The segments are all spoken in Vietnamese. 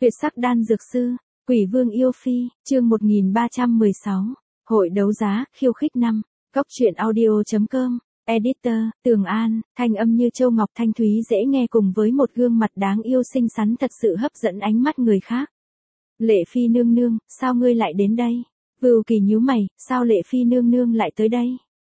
Tuyệt sắc đan dược sư, Quỷ Vương yêu phi, chương 1316. Hội đấu giá, khiêu khích 5. Cốc truyện audio.com. Editor, Tường An, thanh âm như châu ngọc thanh thúy dễ nghe cùng với một gương mặt đáng yêu xinh xắn thật sự hấp dẫn ánh mắt người khác. Lệ Phi nương nương, sao ngươi lại đến đây? Vưu Kỳ nhíu mày, sao Lệ Phi nương nương lại tới đây?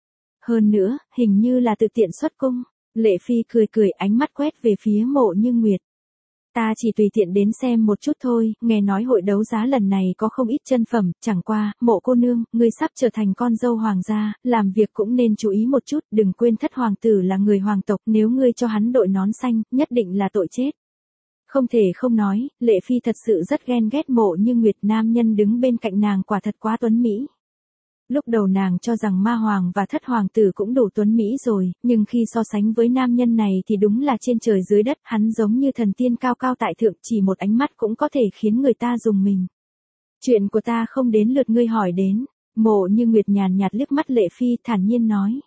Hơn nữa, hình như là tự tiện xuất cung. Lệ Phi cười cười ánh mắt quét về phía Mộ Như Nguyệt. Ta chỉ tùy tiện đến xem một chút thôi, nghe nói hội đấu giá lần này có không ít chân phẩm, chẳng qua, Mộ cô nương, ngươi sắp trở thành con dâu hoàng gia, làm việc cũng nên chú ý một chút, đừng quên thất hoàng tử là người hoàng tộc, nếu ngươi cho hắn đội nón xanh, nhất định là tội chết. Không thể không nói, Lệ Phi thật sự rất ghen ghét Mộ Như Nguyệt, nam nhân đứng bên cạnh nàng quả thật quá tuấn mỹ. Lúc đầu nàng cho rằng ma hoàng và thất hoàng tử cũng đủ tuấn mỹ rồi, nhưng khi so sánh với nam nhân này thì đúng là trên trời dưới đất, hắn giống như thần tiên cao cao tại thượng, chỉ một ánh mắt cũng có thể khiến người ta rùng mình. Chuyện của ta không đến lượt ngươi hỏi đến. Mộ Như Nguyệt nhàn nhạt liếc mắt Lệ Phi, thản nhiên nói.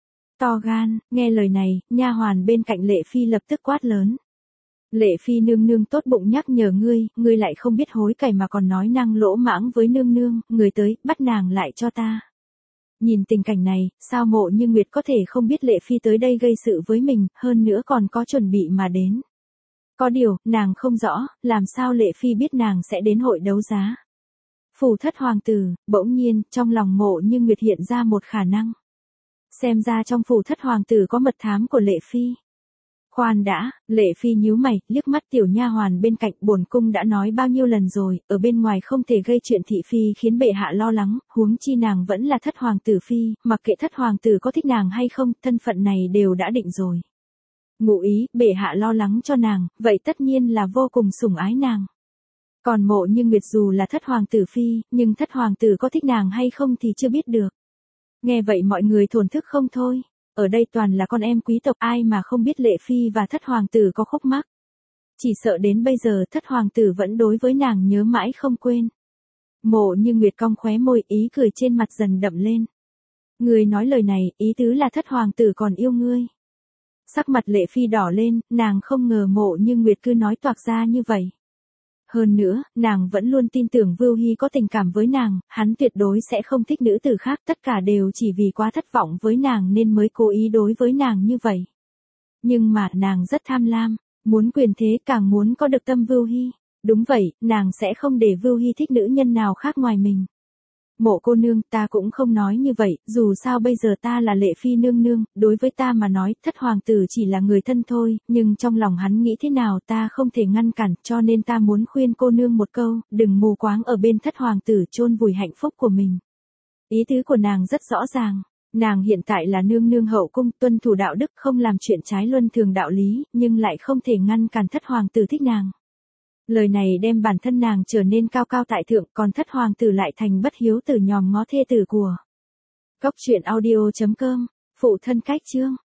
To gan, nghe lời này, nha hoàn bên cạnh Lệ Phi lập tức quát lớn. Lệ Phi nương nương tốt bụng nhắc nhở ngươi lại không biết hối cải mà còn nói năng lỗ mãng với nương nương, người tới, bắt nàng lại cho ta. Nhìn tình cảnh này, sao Mộ Như Nguyệt có thể không biết Lệ Phi tới đây gây sự với mình, hơn nữa còn có chuẩn bị mà đến. Có điều, nàng không rõ, làm sao Lệ Phi biết nàng sẽ đến hội đấu giá. Phủ thất hoàng tử, bỗng nhiên, trong lòng Mộ Như Nguyệt hiện ra một khả năng. Xem ra trong phủ thất hoàng tử có mật thám của Lệ Phi. Khoan đã, Lệ Phi nhíu mày, liếc mắt tiểu nha hoàn bên cạnh, bổn cung đã nói bao nhiêu lần rồi, ở bên ngoài không thể gây chuyện thị phi khiến bệ hạ lo lắng, huống chi nàng vẫn là thất hoàng tử phi, mặc kệ thất hoàng tử có thích nàng hay không, thân phận này đều đã định rồi. Ngụ ý, bệ hạ lo lắng cho nàng, vậy tất nhiên là vô cùng sủng ái nàng. Còn Mộ Như Nguyệt dù là thất hoàng tử phi, nhưng thất hoàng tử có thích nàng hay không thì chưa biết được. Nghe vậy mọi người thổn thức không thôi. Ở đây toàn là con em quý tộc, ai mà không biết Lệ Phi và thất hoàng tử có khúc mắc. Chỉ sợ đến bây giờ thất hoàng tử vẫn đối với nàng nhớ mãi không quên. Mộ Như Nguyệt cong khóe môi, ý cười trên mặt dần đậm lên. Người nói lời này, ý tứ là thất hoàng tử còn yêu ngươi. Sắc mặt Lệ Phi đỏ lên, nàng không ngờ Mộ Như Nguyệt cứ nói toạc ra như vậy. Hơn nữa, nàng vẫn luôn tin tưởng Vưu Hy có tình cảm với nàng, hắn tuyệt đối sẽ không thích nữ tử khác, tất cả đều chỉ vì quá thất vọng với nàng nên mới cố ý đối với nàng như vậy. Nhưng mà, nàng rất tham lam, muốn quyền thế càng muốn có được tâm Vưu Hy. Đúng vậy, nàng sẽ không để Vưu Hy thích nữ nhân nào khác ngoài mình. Mộ cô nương, ta cũng không nói như vậy, dù sao bây giờ ta là Lệ Phi nương nương, đối với ta mà nói, thất hoàng tử chỉ là người thân thôi, nhưng trong lòng hắn nghĩ thế nào ta không thể ngăn cản, cho nên ta muốn khuyên cô nương một câu, đừng mù quáng ở bên thất hoàng tử chôn vùi hạnh phúc của mình. Ý tứ của nàng rất rõ ràng, nàng hiện tại là nương nương hậu cung, tuân thủ đạo đức, không làm chuyện trái luân thường đạo lý, nhưng lại không thể ngăn cản thất hoàng tử thích nàng. Lời này đem bản thân nàng trở nên cao cao tại thượng, còn thất hoàng tử lại thành bất hiếu tử nhòm ngó thê tử của. Cốc truyện audio.com, phụ thân cách chương.